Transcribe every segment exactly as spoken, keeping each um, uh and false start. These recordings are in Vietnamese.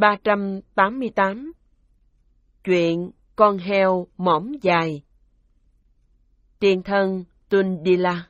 ba trăm tám mươi tám. Chuyện con heo mõm dài. Tiền thân Tundila.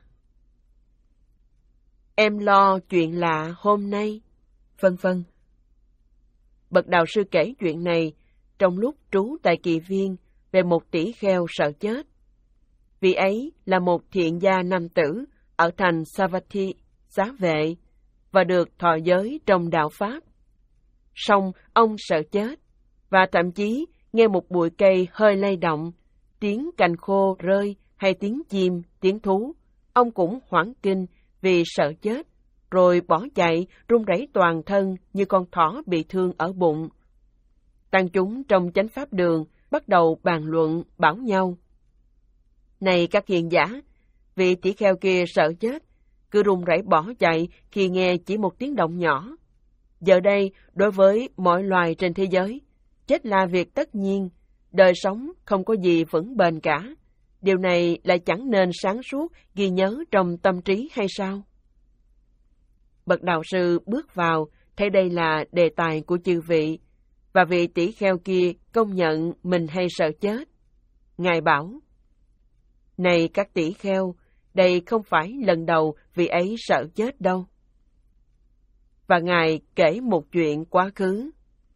Em lo chuyện lạ hôm nay, vân vân. Bậc đạo sư kể chuyện này trong lúc trú tại Kỳ Viên về một tỷ kheo sợ chết. Vị ấy là một thiện gia nam tử ở thành Savatthi, Xá Vệ, và được thọ giới trong đạo Pháp. Song ông sợ chết, và thậm chí nghe một bụi cây hơi lay động, tiếng cành khô rơi hay tiếng chim, tiếng thú, ông cũng hoảng kinh vì sợ chết, rồi bỏ chạy run rẩy toàn thân như con thỏ bị thương ở bụng. Tăng chúng trong chánh pháp đường bắt đầu bàn luận bảo nhau: Này các hiền giả, vị tỷ kheo kia sợ chết, cứ run rẩy bỏ chạy khi nghe chỉ một tiếng động nhỏ. Giờ đây, đối với mọi loài trên thế giới, chết là việc tất nhiên, đời sống không có gì vững bền cả. Điều này lại chẳng nên sáng suốt ghi nhớ trong tâm trí hay sao? Bậc đạo sư bước vào, thấy đây là đề tài của chư vị, và vị tỷ kheo kia công nhận mình hay sợ chết. Ngài bảo: Này các tỷ kheo, đây không phải lần đầu vị ấy sợ chết đâu. Và Ngài kể một chuyện quá khứ.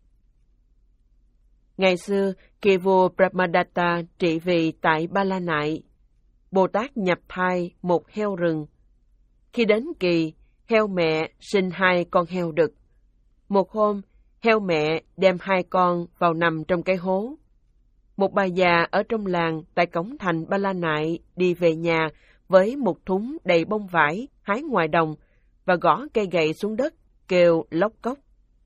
Ngày xưa, khi vua Brahmadatta trị vì tại Ba La Nại, Bồ Tát nhập thai một heo rừng. Khi đến kỳ, heo mẹ sinh hai con heo đực. Một hôm, heo mẹ đem hai con vào nằm trong cái hố. Một bà già ở trong làng tại cổng thành Ba La Nại đi về nhà với một thúng đầy bông vải hái ngoài đồng và gõ cây gậy xuống đất, kêu lóc cóc.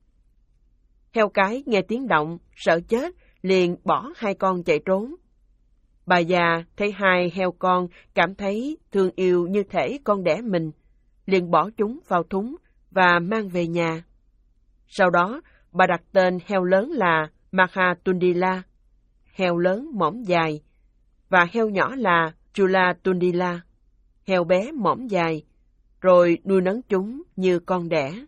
Heo cái nghe tiếng động, sợ chết, liền bỏ hai con chạy trốn. Bà già thấy hai heo con cảm thấy thương yêu như thể con đẻ mình, liền bỏ chúng vào thúng và mang về nhà. Sau đó, bà đặt tên heo lớn là Mahatundila, heo lớn mõm dài, và heo nhỏ là Chulatundila, heo bé mõm dài, rồi nuôi nấng chúng như con đẻ.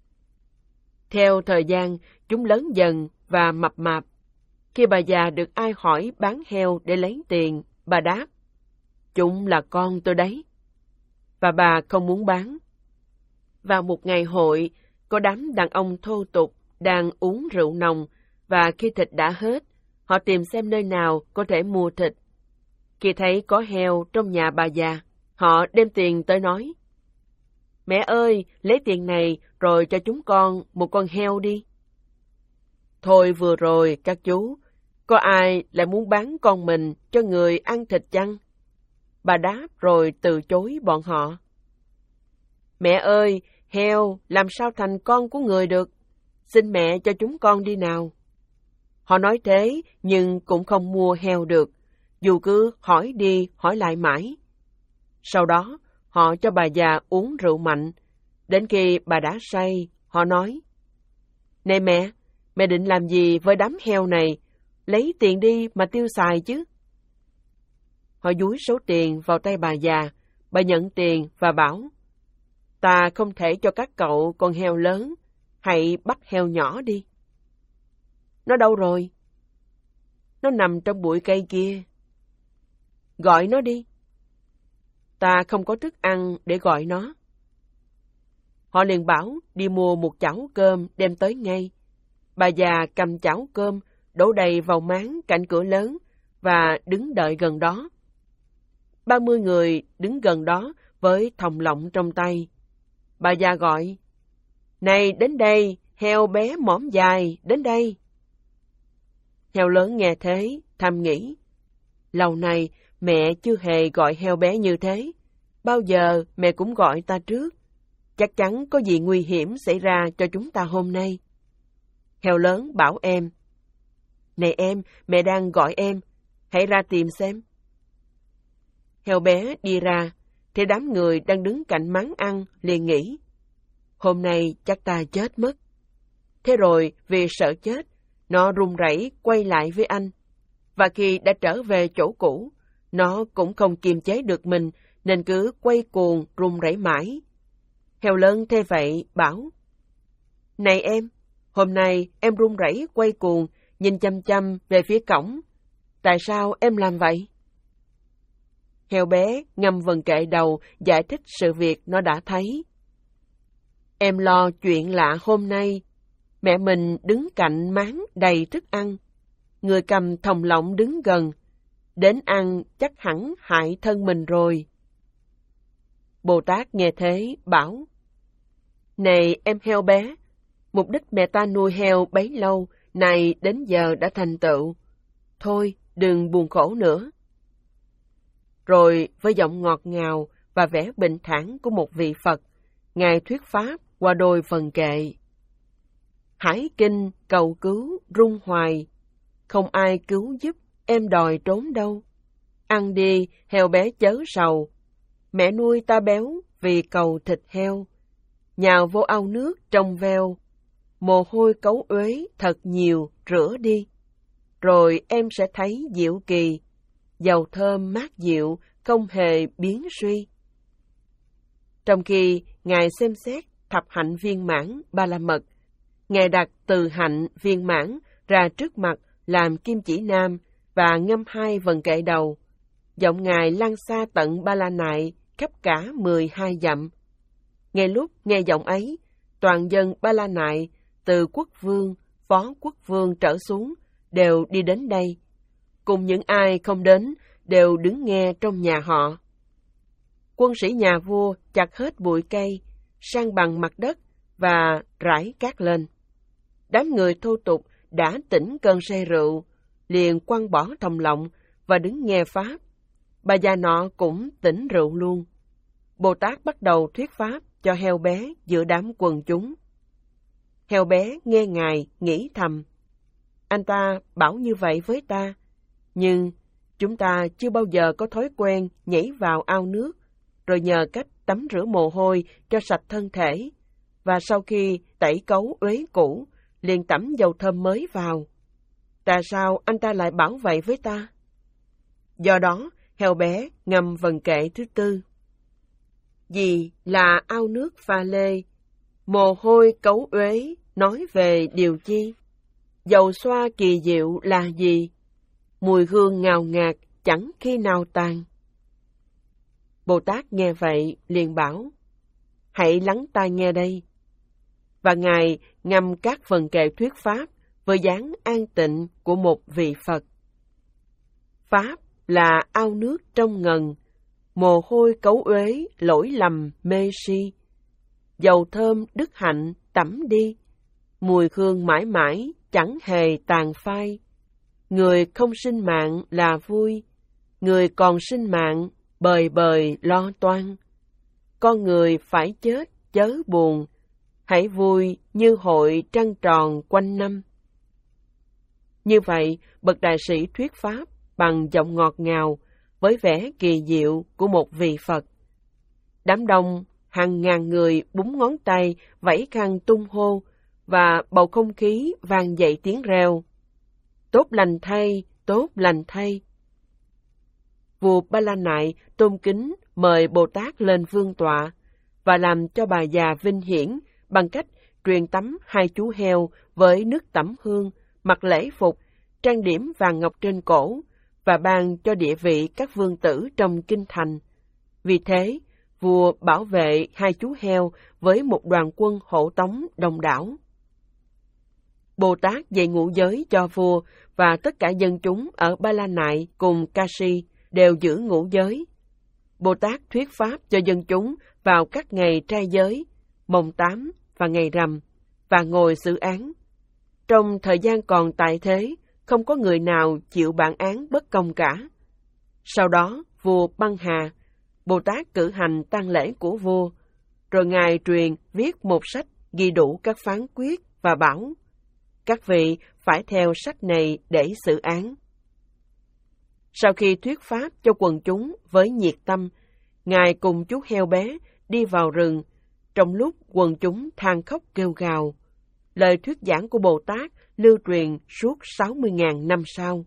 Theo thời gian, chúng lớn dần và mập mạp. Khi bà già được ai hỏi bán heo để lấy tiền, bà đáp: Chúng là con tôi đấy. Và bà không muốn bán. Vào một ngày hội, có đám đàn ông thô tục đang uống rượu nồng, và khi thịt đã hết, họ tìm xem nơi nào có thể mua thịt. Khi thấy có heo trong nhà bà già, họ đem tiền tới nói: Mẹ ơi, lấy tiền này rồi cho chúng con một con heo đi. Thôi vừa rồi các chú, có ai lại muốn bán con mình cho người ăn thịt chăng? Bà đáp rồi từ chối bọn họ. Mẹ ơi, heo làm sao thành con của người được? Xin mẹ cho chúng con đi nào. Họ nói thế nhưng cũng không mua heo được, dù cứ hỏi đi hỏi lại mãi. Sau đó, họ cho bà già uống rượu mạnh. Đến khi bà đã say, họ nói: Này mẹ, mẹ định làm gì với đám heo này? Lấy tiền đi mà tiêu xài chứ. Họ dúi số tiền vào tay bà già. Bà nhận tiền và bảo: Ta không thể cho các cậu con heo lớn, hãy bắt heo nhỏ đi. Nó đâu rồi? Nó nằm trong bụi cây kia. Gọi nó đi. Ta không có thức ăn để gọi nó. Họ liền bảo đi mua một chảo cơm đem tới ngay. Bà già cầm chảo cơm, đổ đầy vào máng cạnh cửa lớn và đứng đợi gần đó. Ba mươi người đứng gần đó với thòng lọng trong tay. Bà già gọi: Này đến đây, heo bé mõm dài, đến đây. Heo lớn nghe thế, thầm nghĩ: Lâu nay mẹ chưa hề gọi heo bé như thế. Bao giờ mẹ cũng gọi ta trước. Chắc chắn có gì nguy hiểm xảy ra cho chúng ta hôm nay. Heo lớn bảo em: Này em, mẹ đang gọi em, hãy ra tìm xem. Heo bé đi ra, thì đám người đang đứng cạnh máng ăn liền nghĩ: Hôm nay chắc ta chết mất. Thế rồi vì sợ chết, nó run rẩy quay lại với anh. Và khi đã trở về chỗ cũ, nó cũng không kiềm chế được mình nên cứ quay cuồng run rẩy mãi. Heo lớn thế vậy bảo: Này em, Hôm nay em run rẩy quay cuồng, nhìn chăm chăm về phía cổng. Tại sao em làm vậy? Heo bé ngâm vần kệ đầu giải thích sự việc nó đã thấy. Em lo chuyện lạ hôm nay. Mẹ mình đứng cạnh máng đầy thức ăn. Người cầm thòng lọng đứng gần. Đến ăn chắc hẳn hại thân mình rồi. Bồ Tát nghe thế bảo: Này em heo bé, mục đích mẹ ta nuôi heo bấy lâu, này đến giờ đã thành tựu. Thôi, đừng buồn khổ nữa. Rồi với giọng ngọt ngào và vẻ bình thản của một vị Phật, Ngài thuyết pháp qua đôi phần kệ. Hải kinh cầu cứu rung hoài, không ai cứu giúp em đòi trốn đâu. Ăn đi heo bé chớ sầu, mẹ nuôi ta béo vì cầu thịt heo. Nhào vô ao nước trong veo, mồ hôi cấu uế thật nhiều rửa đi. Rồi em sẽ thấy diệu kỳ, dầu thơm mát dịu không hề biến suy. Trong khi Ngài xem xét thập hạnh viên mãn ba la mật, Ngài đặt từ hạnh viên mãn ra trước mặt làm kim chỉ nam và ngâm hai vần kệ đầu. Giọng Ngài lan xa tận Ba La Nại khắp cả mười hai dặm. Ngay lúc nghe giọng ấy, toàn dân Ba La Nại, từ quốc vương, phó quốc vương trở xuống, đều đi đến đây. Cùng những ai không đến, đều đứng nghe trong nhà họ. Quân sĩ nhà vua chặt hết bụi cây, san bằng mặt đất và rải cát lên. Đám người thô tục đã tỉnh cơn say rượu, liền quăng bỏ thòng lọng và đứng nghe pháp. Bà già nọ cũng tỉnh rượu luôn. Bồ Tát bắt đầu thuyết pháp cho heo bé giữa đám quần chúng. Heo bé nghe Ngài nghĩ thầm: Anh ta bảo như vậy với ta, nhưng chúng ta chưa bao giờ có thói quen nhảy vào ao nước, rồi nhờ cách tắm rửa mồ hôi cho sạch thân thể, và sau khi tẩy cấu uế cũ, liền tẩm dầu thơm mới vào. Tại sao anh ta lại bảo vậy với ta? Do đó, heo bé ngâm vần kệ thứ tư. Vì là ao nước pha lê, mồ hôi cấu uế nói về điều chi? Dầu xoa kỳ diệu là gì? Mùi hương ngào ngạt chẳng khi nào tàn. Bồ Tát nghe vậy liền bảo: Hãy lắng tai nghe đây. Và Ngài ngâm các phần kệ thuyết pháp với dáng an tịnh của một vị Phật. Pháp là ao nước trong ngần, mồ hôi cấu uế lỗi lầm mê si. Dầu thơm đức hạnh tẩm đi, mùi hương mãi mãi chẳng hề tàn phai. Người không sinh mạng là vui, người còn sinh mạng bời bời lo toan. Con người phải chết chớ buồn, hãy vui như hội trăng tròn quanh năm. Như vậy, bậc đại sĩ thuyết pháp bằng giọng ngọt ngào, với vẻ kỳ diệu của một vị Phật. Đám đông hàng ngàn người búng ngón tay, vẫy khăn tung hô, và bầu không khí vang dậy tiếng reo: Tốt lành thay, tốt lành thay. Vua Ba La Nại tôn kính mời Bồ Tát lên vương tọa và làm cho bà già vinh hiển bằng cách truyền tắm hai chú heo với nước tẩm hương, mặc lễ phục, trang điểm vàng ngọc trên cổ và ban cho địa vị các vương tử trong kinh thành. Vì thế, vua bảo vệ hai chú heo với một đoàn quân hộ tống đông đảo. Bồ Tát dạy ngũ giới cho vua và tất cả dân chúng ở Ba La Nại cùng Kashi đều giữ ngũ giới. Bồ Tát thuyết pháp cho dân chúng vào các ngày trai giới, mồng tám và ngày rằm, và ngồi xử án. Trong thời gian còn tại thế, không có người nào chịu bản án bất công cả. Sau đó, vua băng hà, Bồ Tát cử hành tang lễ của vua, rồi Ngài truyền viết một sách ghi đủ các phán quyết và bảo: các vị phải theo sách này để xử án. Sau khi thuyết pháp cho quần chúng với nhiệt tâm, Ngài cùng chú heo bé đi vào rừng, trong lúc quần chúng than khóc kêu gào. Lời thuyết giảng của Bồ Tát lưu truyền suốt sáu mươi nghìn năm sau.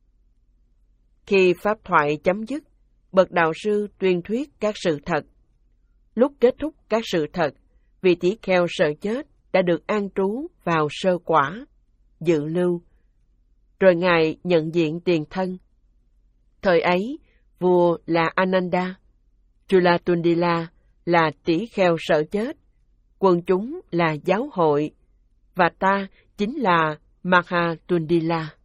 Khi pháp thoại chấm dứt, bậc đạo sư tuyên thuyết các sự thật. Lúc kết thúc các sự thật, vị tỷ kheo sợ chết đã được an trú vào sơ quả, dự lưu. Rồi Ngài nhận diện tiền thân. Thời ấy, vua là Ananda, Chulatundila là tỷ kheo sợ chết, quần chúng là giáo hội, và ta chính là Mahatundila.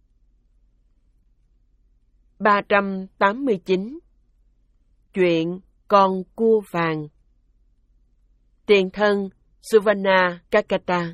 ba trăm tám mươi chín. Chuyện con cua vàng. Tiền thân Suvarna Kakata.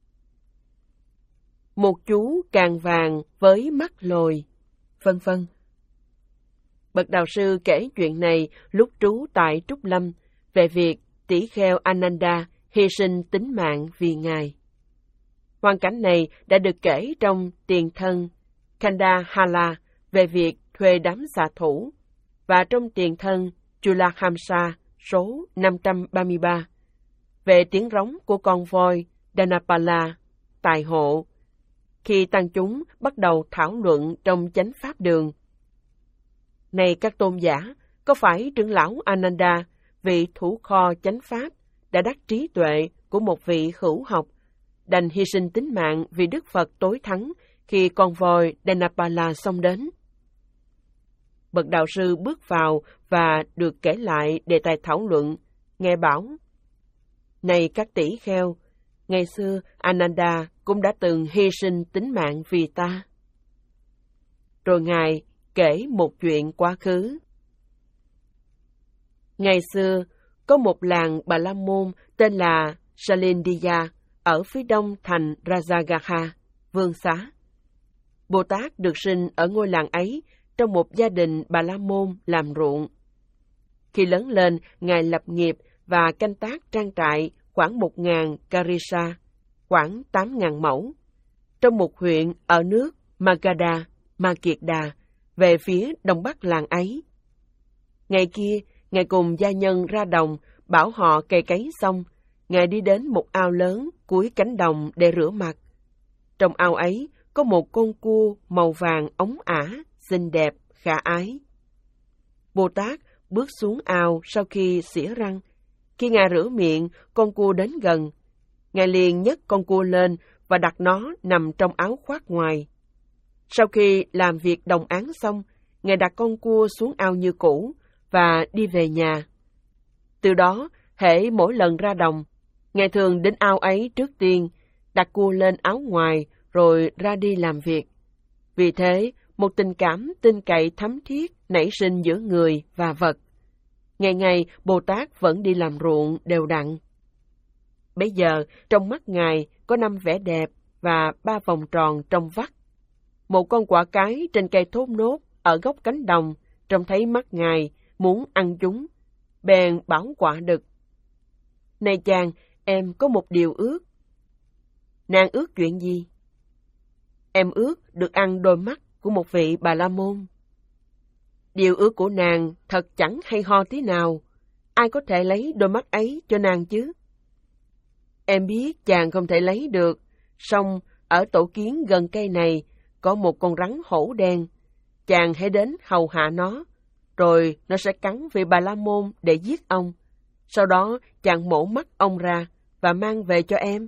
Một chú càng vàng với mắt lồi, vân vân. Bậc đạo sư kể chuyện này lúc trú tại Trúc Lâm về việc tỷ kheo Ananda hy sinh tính mạng vì Ngài. Hoàn cảnh này đã được kể trong tiền thân Kandhala về việc thuê đám xạ thủ, và trong tiền thân Chulahamsa số năm trăm ba mươi ba về tiếng rống của con voi Dhanapala tại hộ, khi tăng chúng bắt đầu thảo luận trong chánh pháp đường. Này các tôn giả, có phải trưởng lão Ananda, vị thủ kho chánh pháp, đã đắc trí tuệ của một vị hữu học, đành hy sinh tính mạng vì Đức Phật tối thắng khi con voi Dhanapala xông đến? Bậc đạo sư bước vào và được kể lại đề tài thảo luận, nghe bảo: Này các tỷ kheo, ngày xưa Ananda cũng đã từng hy sinh tính mạng vì ta. Rồi Ngài kể một chuyện quá khứ. Ngày xưa, có một làng Bà La Môn tên là Salindiya ở phía đông thành Rajagaha, Vương Xá. Bồ Tát được sinh ở ngôi làng ấy trong một gia đình Bà La Môn làm ruộng. Khi lớn lên, Ngài lập nghiệp và canh tác trang trại khoảng một ngàn karisa, khoảng tám ngàn mẫu, trong một huyện ở nước Magadha, Ma Kiệt Đà, về phía đông bắc làng ấy. Ngày kia, Ngài cùng gia nhân ra đồng, bảo họ cày cấy xong, Ngài đi đến một ao lớn cuối cánh đồng để rửa mặt. Trong ao ấy có một con cua màu vàng óng ả, xinh đẹp, khả ái. Bồ Tát bước xuống ao sau khi xỉa răng. Khi Ngài rửa miệng, con cua đến gần. Ngài liền nhấc con cua lên và đặt nó nằm trong áo khoác ngoài. Sau khi làm việc đồng áng xong, Ngài đặt con cua xuống ao như cũ và đi về nhà. Từ đó, hễ mỗi lần ra đồng, Ngài thường đến ao ấy trước tiên, đặt cua lên áo ngoài rồi ra đi làm việc. Vì thế, một tình cảm tin cậy thấm thiết nảy sinh giữa người và vật. Ngày ngày, Bồ Tát vẫn đi làm ruộng đều đặn. Bây giờ, trong mắt Ngài có năm vẻ đẹp và ba vòng tròn trong vắt. Một con quả cái trên cây thốt nốt ở góc cánh đồng, trông thấy mắt Ngài muốn ăn chúng, bèn bảo quả đực: Này chàng, em có một điều ước. Nàng ước chuyện gì? Em ước được ăn đôi mắt của một vị Bà La Môn. Điều ước của nàng thật chẳng hay ho tí nào. Ai có thể lấy đôi mắt ấy cho nàng chứ? Em biết chàng không thể lấy được, song ở tổ kiến gần cây này có một con rắn hổ đen. Chàng hãy đến hầu hạ nó, rồi nó sẽ cắn vị Bà La Môn để giết ông. Sau đó chàng mổ mắt ông ra và mang về cho em.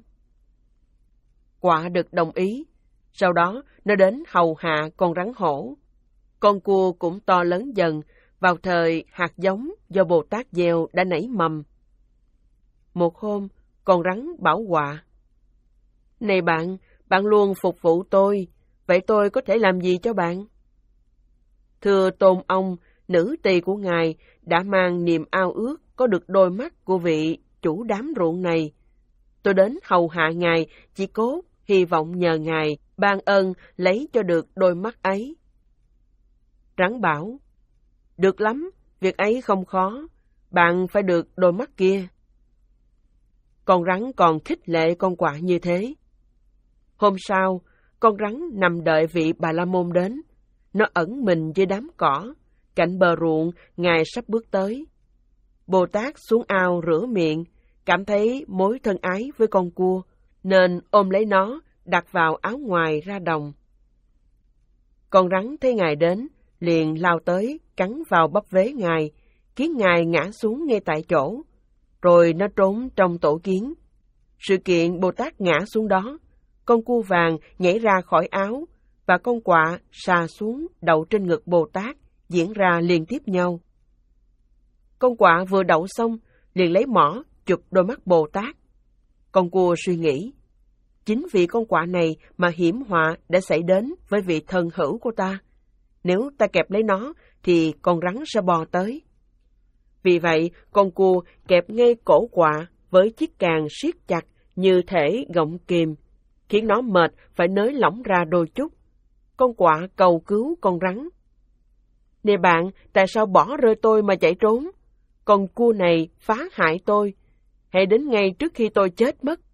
Quả đực đồng ý. Sau đó nó đến hầu hạ con rắn hổ. Con cua cũng to lớn dần, vào thời hạt giống do Bồ Tát gieo đã nảy mầm. Một hôm, con rắn bảo quạ: Này bạn, bạn luôn phục vụ tôi, vậy tôi có thể làm gì cho bạn? Thưa tôn ông, nữ tỳ của ngài đã mang niềm ao ước có được đôi mắt của vị chủ đám ruộng này. Tôi đến hầu hạ ngài chỉ cốt hy vọng nhờ ngài ban ơn lấy cho được đôi mắt ấy. Rắn bảo: Được lắm, việc ấy không khó, bạn phải được đôi mắt kia. Con rắn còn khích lệ con quạ như thế. Hôm sau, con rắn nằm đợi vị Bà La Môn đến. Nó ẩn mình dưới đám cỏ, cạnh bờ ruộng, ngài sắp bước tới. Bồ Tát xuống ao rửa miệng, cảm thấy mối thân ái với con cua, nên ôm lấy nó, đặt vào áo ngoài ra đồng. Con rắn thấy ngài đến, liền lao tới, cắn vào bắp vế ngài, khiến ngài ngã xuống ngay tại chỗ. Rồi nó trốn trong tổ kiến. Sự kiện Bồ Tát ngã xuống đó, con cua vàng nhảy ra khỏi áo và con quạ xà xuống đậu trên ngực Bồ Tát, diễn ra liên tiếp nhau. Con quạ vừa đậu xong, liền lấy mỏ chụp đôi mắt Bồ Tát. Con cua suy nghĩ, chính vì con quạ này mà hiểm họa đã xảy đến với vị thân hữu của ta. Nếu ta kẹp lấy nó, thì con rắn sẽ bò tới. Vì vậy, con cua kẹp ngay cổ quạ với chiếc càng siết chặt như thể gọng kìm, khiến nó mệt phải nới lỏng ra đôi chút. Con quạ cầu cứu con rắn. Nè bạn, tại sao bỏ rơi tôi mà chạy trốn? Con cua này phá hại tôi. Hãy đến ngay trước khi tôi chết mất.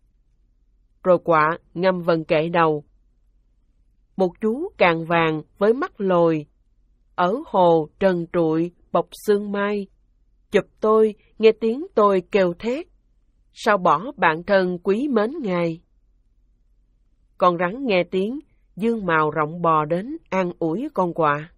Rồi quạ ngâm vần kệ đầu. Một chú càng vàng với mắt lồi, ở hồ trần trụi bọc sương mai, chụp tôi nghe tiếng tôi kêu thét, sao bỏ bạn thân quý mến ngài. Con rắn nghe tiếng, dương mào rộng bò đến an ủi con quạ.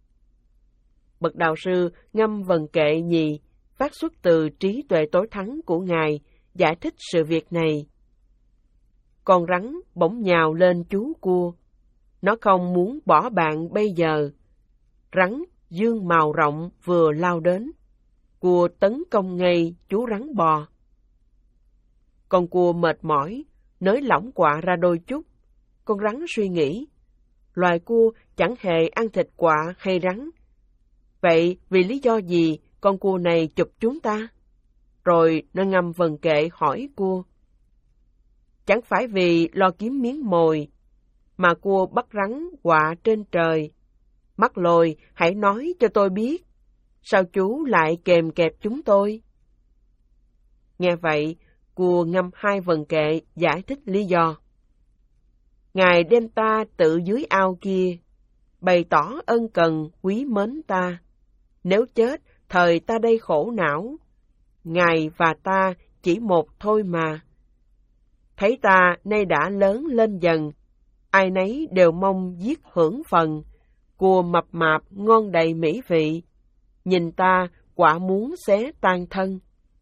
Bậc đạo sư ngâm vần kệ nhì, phát xuất từ trí tuệ tối thắng của ngài, giải thích sự việc này. Con rắn bỗng nhào lên chú cua. Nó không muốn bỏ bạn bây giờ. Rắn dương mào rộng vừa lao đến. Cua tấn công ngay chú rắn bò. Con cua mệt mỏi, nới lỏng quạ ra đôi chút. Con rắn suy nghĩ, loài cua chẳng hề ăn thịt quạ hay rắn. Vậy vì lý do gì con cua này chụp chúng ta? Rồi nó ngâm vần kệ hỏi cua. Chẳng phải vì lo kiếm miếng mồi, mà cua bắt rắn quạ trên trời. Mắt lồi, hãy nói cho tôi biết, sao chú lại kèm kẹp chúng tôi? Nghe vậy, cua ngâm hai vần kệ giải thích lý do. Ngài đem ta tự dưới ao kia, bày tỏ ân cần quý mến ta. Nếu chết, thời ta đây khổ não. Ngài và ta chỉ một thôi mà. Thấy ta nay đã lớn lên dần, ai nấy đều mong giết hưởng phần. Cua mập mạp ngon đầy mỹ vị, nhìn ta quả muốn xé tan thân.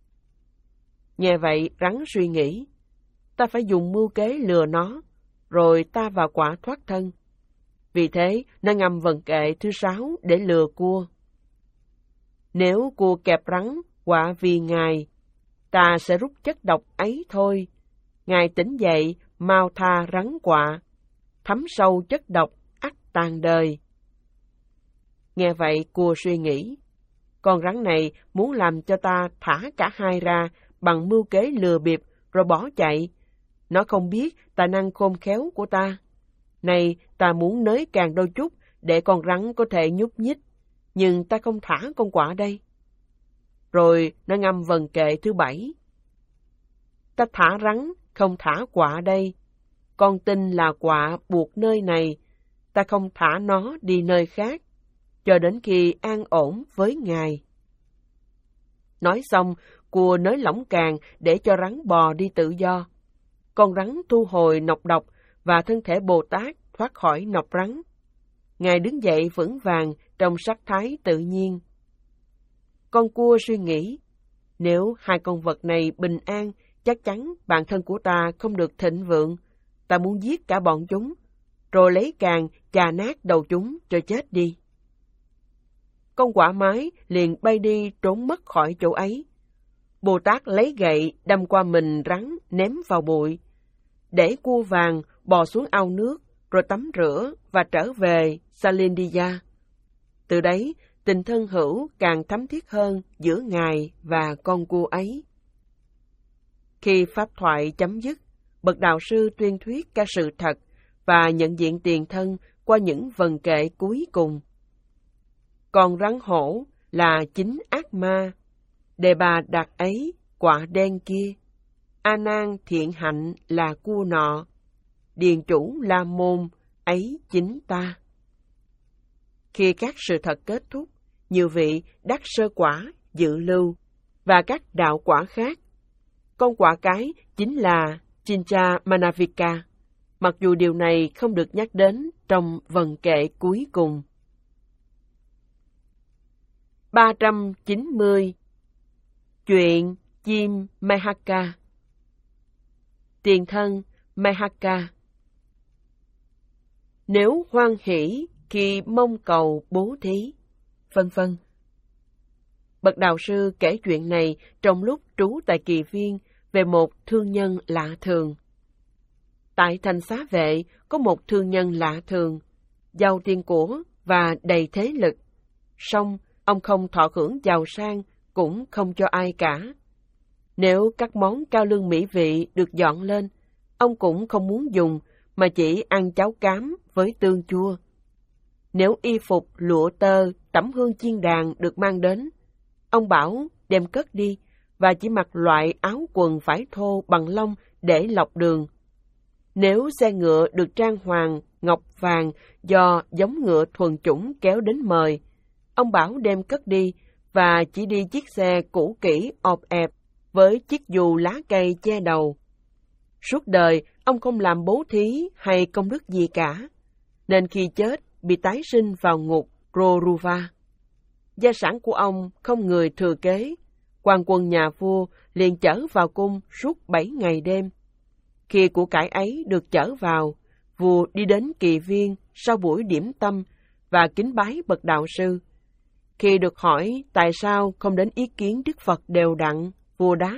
Nghe vậy rắn suy nghĩ, ta phải dùng mưu kế lừa nó, rồi ta và quạ thoát thân. Vì thế, nó ngâm vần kệ thứ sáu để lừa cua. Nếu cua kẹp rắn, quạ vì ngài, ta sẽ rút chất độc ấy thôi. Ngài tỉnh dậy, mau tha rắn quạ, thấm sâu chất độc, ắt tàn đời. Nghe vậy, cua suy nghĩ, con rắn này muốn làm cho ta thả cả hai ra bằng mưu kế lừa bịp rồi bỏ chạy. Nó không biết tài năng khôn khéo của ta. Này, ta muốn nới càng đôi chút để con rắn có thể nhúc nhích, nhưng ta không thả con quạ đây. Rồi nó ngâm vần kệ thứ bảy. Ta thả rắn, không thả quạ đây. Con tin là quạ buộc nơi này, ta không thả nó đi nơi khác, cho đến khi an ổn với ngài. Nói xong, cua nới lỏng càng để cho rắn bò đi tự do. Con rắn thu hồi nọc độc và thân thể Bồ Tát thoát khỏi nọc rắn. Ngài đứng dậy vững vàng trong sắc thái tự nhiên. Con cua suy nghĩ, nếu hai con vật này bình an, chắc chắn bản thân của ta không được thịnh vượng. Ta muốn giết cả bọn chúng, rồi lấy càng chà nát đầu chúng cho chết đi. Con quạ mái liền bay đi trốn mất khỏi chỗ ấy. Bồ Tát lấy gậy đâm qua mình rắn ném vào bụi, để cua vàng bò xuống ao nước, rồi tắm rửa và trở về Salindiya. Từ đấy, tình thân hữu càng thắm thiết hơn giữa ngài và con cua ấy. Khi pháp thoại chấm dứt, bậc đạo sư tuyên thuyết cả sự thật và nhận diện tiền thân qua những vần kệ cuối cùng. Con rắn hổ là chính ác ma, Đề Bà Đạt ấy quả đen kia, A Nan thiện hạnh là cua nọ, điền chủ La Môn ấy chính ta. Khi các sự thật kết thúc, nhiều vị đắc sơ quả, dự lưu và các đạo quả khác. Con quả cái chính là Chincha Manavika, mặc dù điều này không được nhắc đến trong vần kệ cuối cùng. ba trăm chín mươi. Chuyện chim Mahaka. tiền thân Mahaka. Nếu hoan hỷ khi mong cầu bố thí, vân vân. Bậc đạo sư kể chuyện này trong lúc trú tại Kỳ Viên về một thương nhân lạ thường. Tại thành Xá Vệ có một thương nhân lạ thường, giàu tiền của và đầy thế lực. Song ông không thọ hưởng giàu sang, cũng không cho ai cả. Nếu các món cao lương mỹ vị được dọn lên, ông cũng không muốn dùng, mà chỉ ăn cháo cám với tương chua. Nếu y phục, lụa tơ, tẩm hương chiên đàn được mang đến, ông bảo đem cất đi và chỉ mặc loại áo quần vải thô bằng lông để lọc đường. Nếu xe ngựa được trang hoàng ngọc vàng do giống ngựa thuần chủng kéo đến mời, ông bảo đem cất đi và chỉ đi chiếc xe cũ kỹ ọp ẹp với chiếc dù lá cây che đầu. Suốt đời ông không làm bố thí hay công đức gì cả, nên khi chết bị tái sinh vào ngục Roruva. Gia sản của ông không người thừa kế, quan quân nhà vua liền chở vào cung suốt bảy ngày đêm. Khi của cải ấy được chở vào, vua đi đến Kỳ Viên sau buổi điểm tâm và kính bái bậc đạo sư. Khi được hỏi tại sao không đến ý kiến Đức Phật đều đặn, vua đáp: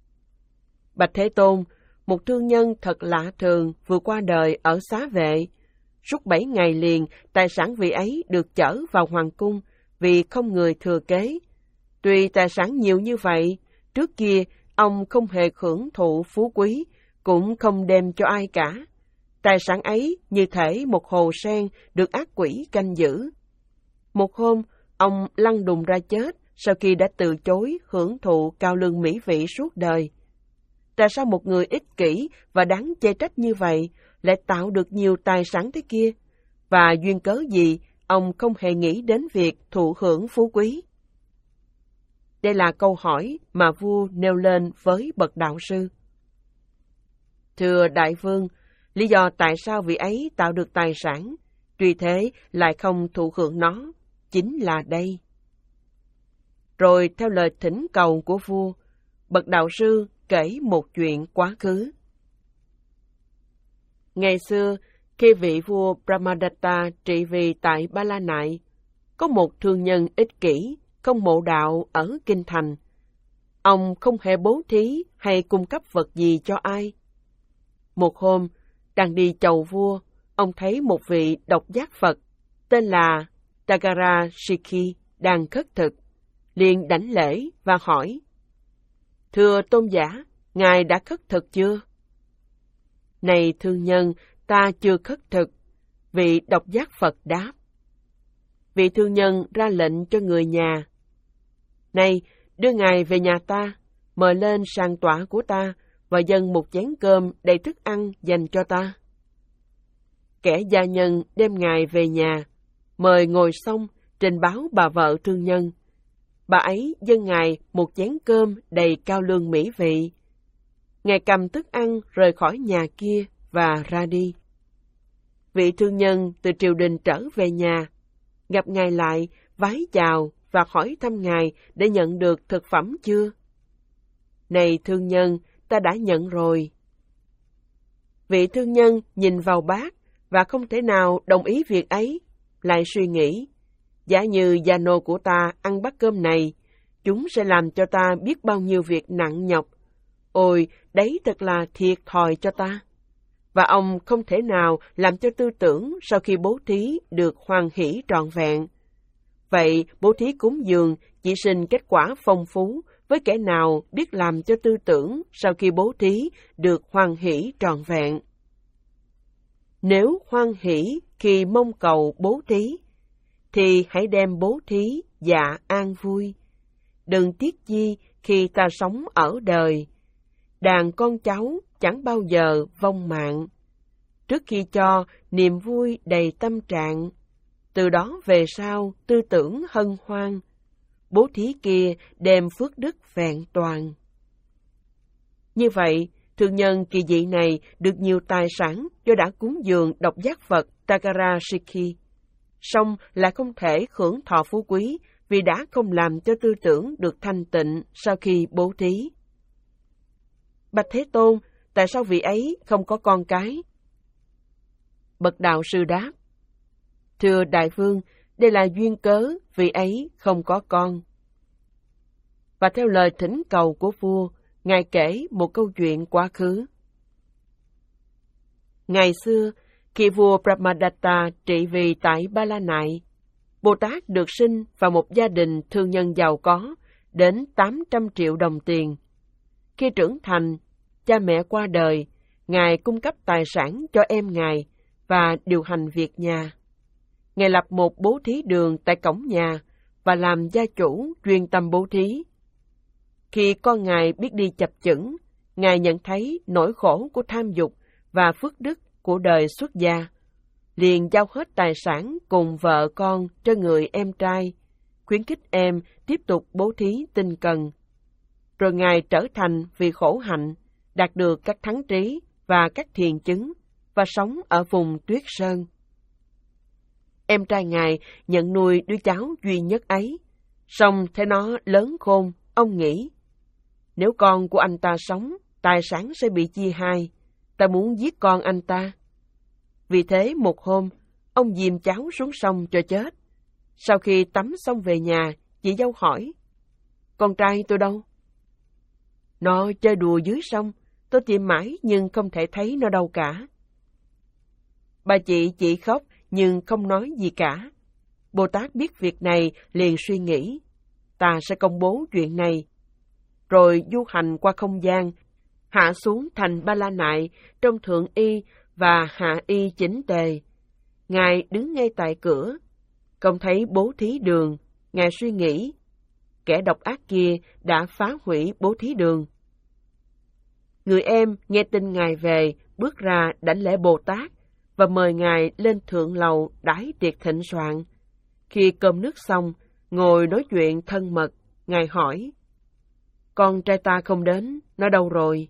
Bạch Thế Tôn, một thương nhân thật lạ thường vừa qua đời ở Xá Vệ. Suốt bảy ngày liền, tài sản vị ấy được chở vào hoàng cung vì không người thừa kế. Tuy tài sản nhiều như vậy, trước kia ông không hề hưởng thụ phú quý, cũng không đem cho ai cả. Tài sản ấy như thể một hồ sen được ác quỷ canh giữ. Một hôm, ông lăn đùng ra chết sau khi đã từ chối hưởng thụ cao lương mỹ vị suốt đời. Tại sao một người ích kỷ và đáng chê trách như vậy lại tạo được nhiều tài sản thế kia? Và duyên cớ gì ông không hề nghĩ đến việc thụ hưởng phú quý? Đây là câu hỏi mà vua nêu lên với bậc đạo sư. Thưa đại vương, lý do tại sao vị ấy tạo được tài sản, tuy thế lại không thụ hưởng nó, chính là đây. Rồi theo lời thỉnh cầu của vua, bậc đạo sư kể một chuyện quá khứ. Ngày xưa, khi vị vua Brahmadatta trị vì tại Ba La Nại, có một thương nhân ích kỷ, không mộ đạo ở Kinh Thành. Ông không hề bố thí hay cung cấp vật gì cho ai. Một hôm, đang đi chầu vua, ông thấy một vị độc giác Phật, tên là Tagara Shiki, đang khất thực, liền đảnh lễ và hỏi: Thưa tôn giả, ngài đã khất thực chưa? Này thương nhân, ta chưa khất thực, vị độc giác Phật đáp. Vị thương nhân ra lệnh cho người nhà: Này, đưa ngài về nhà ta, mời lên sàn tọa của ta và dâng một chén cơm đầy thức ăn dành cho ta. Kẻ gia nhân đem ngài về nhà, mời ngồi xong, trình báo bà vợ thương nhân. Bà ấy dâng ngài một chén cơm đầy cao lương mỹ vị. Ngài cầm thức ăn rời khỏi nhà kia và ra đi. Vị thương nhân từ triều đình trở về nhà, gặp ngài lại, vái chào và hỏi thăm ngài để nhận được thực phẩm chưa? Này thương nhân, ta đã nhận rồi. Vị thương nhân nhìn vào bát và không thể nào đồng ý việc ấy, lại suy nghĩ: giả như gia nô của ta ăn bát cơm này, chúng sẽ làm cho ta biết bao nhiêu việc nặng nhọc. Ôi, đấy thật là thiệt thòi cho ta. Và ông không thể nào làm cho tư tưởng sau khi bố thí được hoan hỷ trọn vẹn. Vậy bố thí cúng dường chỉ sinh kết quả phong phú với kẻ nào biết làm cho tư tưởng sau khi bố thí được hoan hỷ trọn vẹn. Nếu hoan hỷ khi mong cầu bố thí, thì hãy đem bố thí dạ an vui. Đừng tiếc chi khi ta sống ở đời. Đàn con cháu chẳng bao giờ vong mạng. Trước khi cho, niềm vui đầy tâm trạng. Từ đó về sau, tư tưởng hân hoan. Bố thí kia đem phước đức vẹn toàn. Như vậy, thương nhân kỳ dị này được nhiều tài sản do đã cúng dường độc giác Phật Tagara Shiki. Song lại không thể hưởng thọ phú quý vì đã không làm cho tư tưởng được thanh tịnh sau khi bố thí. Bạch Thế Tôn, tại sao vị ấy không có con cái? Bậc đạo sư đáp, thưa đại vương, đây là duyên cớ vị ấy không có con. Và theo lời thỉnh cầu của vua, Ngài kể một câu chuyện quá khứ. Ngày xưa, khi vua Brahmadatta trị vì tại Ba La Nại, Bồ Tát được sinh vào một gia đình thương nhân giàu có, đến tám trăm triệu đồng tiền. Khi trưởng thành, cha mẹ qua đời, Ngài cung cấp tài sản cho em Ngài và điều hành việc nhà. Ngài lập một bố thí đường tại cổng nhà và làm gia chủ chuyên tâm bố thí. Khi con Ngài biết đi chập chững, Ngài nhận thấy nỗi khổ của tham dục và phước đức của đời xuất gia, liền giao hết tài sản cùng vợ con cho người em trai, khuyến khích em tiếp tục bố thí tinh cần. Rồi Ngài trở thành vì khổ hạnh, đạt được các thắng trí và các thiền chứng, và sống ở vùng Tuyết Sơn. Em trai Ngài nhận nuôi đứa cháu duy nhất ấy, song thấy nó lớn khôn, ông nghĩ, nếu con của anh ta sống, tài sản sẽ bị chia hai, ta muốn giết con anh ta. Vì thế một hôm, ông dìm cháu xuống sông cho chết. Sau khi tắm xong về nhà, chị dâu hỏi, con trai tôi đâu? Nó chơi đùa dưới sông, tôi tìm mãi nhưng không thể thấy nó đâu cả. Bà chị chỉ khóc nhưng không nói gì cả. Bồ Tát biết việc này liền suy nghĩ, ta sẽ công bố chuyện này. Rồi du hành qua không gian, hạ xuống thành Ba La Nại trong thượng y và hạ y chỉnh tề. Ngài đứng ngay tại cửa, không thấy bố thí đường. Ngài suy nghĩ, kẻ độc ác kia đã phá hủy bố thí đường. Người em nghe tin Ngài về, bước ra đảnh lễ Bồ Tát và mời Ngài lên thượng lầu đãi tiệc thịnh soạn. Khi cơm nước xong, ngồi nói chuyện thân mật, Ngài hỏi, con trai ta không đến, nó đâu rồi?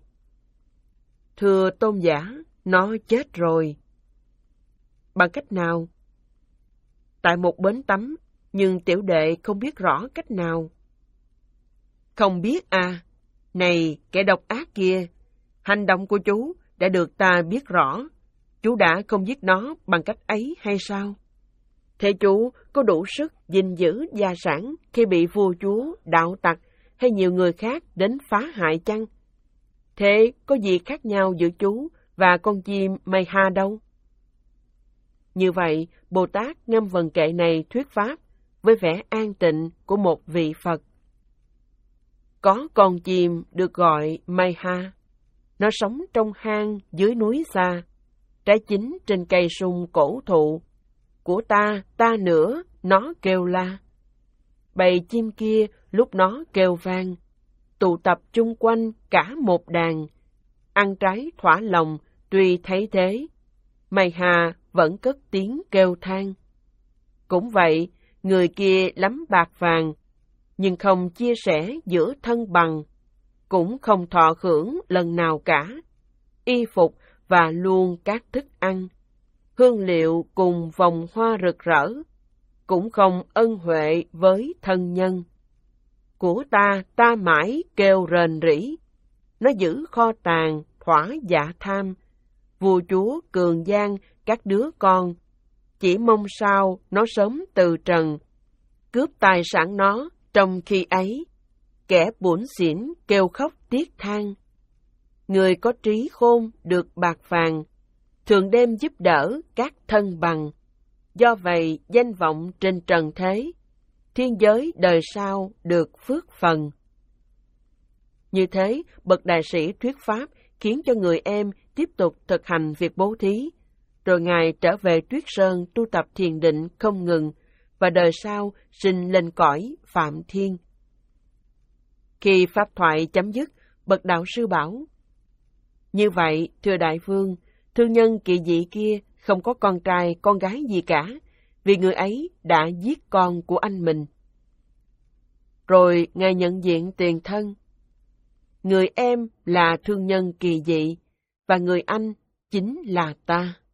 Thưa tôn giả, nó chết rồi. Bằng cách nào? Tại một bến tắm, nhưng tiểu đệ không biết rõ cách nào. Không biết à? Này, kẻ độc ác kia, hành động của chú đã được ta biết rõ. Chú đã không giết nó bằng cách ấy hay sao? Thế chú có đủ sức gìn giữ gia sản khi bị vua chúa, đạo tặc hay nhiều người khác đến phá hại chăng? Thế có gì khác nhau giữa chú và con chim mây ha đâu? Như vậy, Bồ Tát ngâm vần kệ này thuyết pháp với vẻ an tịnh của một vị Phật. Có con chim được gọi mây ha. Nó sống trong hang dưới núi xa, trái chín trên cây sung cổ thụ. Của ta, ta nữa, nó kêu la. Bầy chim kia lúc nó kêu vang, tụ tập chung quanh cả một đàn, ăn trái thỏa lòng, tuy thấy thế, mây hà vẫn cất tiếng kêu than. Cũng vậy, người kia lắm bạc vàng, nhưng không chia sẻ giữa thân bằng, cũng không thọ hưởng lần nào cả, y phục và luôn các thức ăn, hương liệu cùng vòng hoa rực rỡ, cũng không ân huệ với thân nhân. Của ta, ta mãi kêu rền rĩ, nó giữ kho tàng, thỏa dạ tham, vua chúa cường gian các đứa con, chỉ mong sao nó sớm từ trần, cướp tài sản nó trong khi ấy, kẻ bủn xỉn kêu khóc tiếc than. Người có trí khôn được bạc vàng, thường đem giúp đỡ các thân bằng, do vậy danh vọng trên trần thế, thiên giới đời sau được phước phần. Như thế, bậc đại sĩ thuyết pháp khiến cho người em tiếp tục thực hành việc bố thí, rồi Ngài trở về Tuyết Sơn tu tập thiền định không ngừng, và đời sau sinh lên cõi Phạm Thiên. Khi pháp thoại chấm dứt, bậc đạo sư bảo, như vậy, thưa đại vương, thương nhân kỳ dị kia không có con trai, con gái gì cả, vì người ấy đã giết con của anh mình. Rồi Ngài nhận diện tiền thân. Người em là thương nhân kỳ dị, và người anh chính là ta.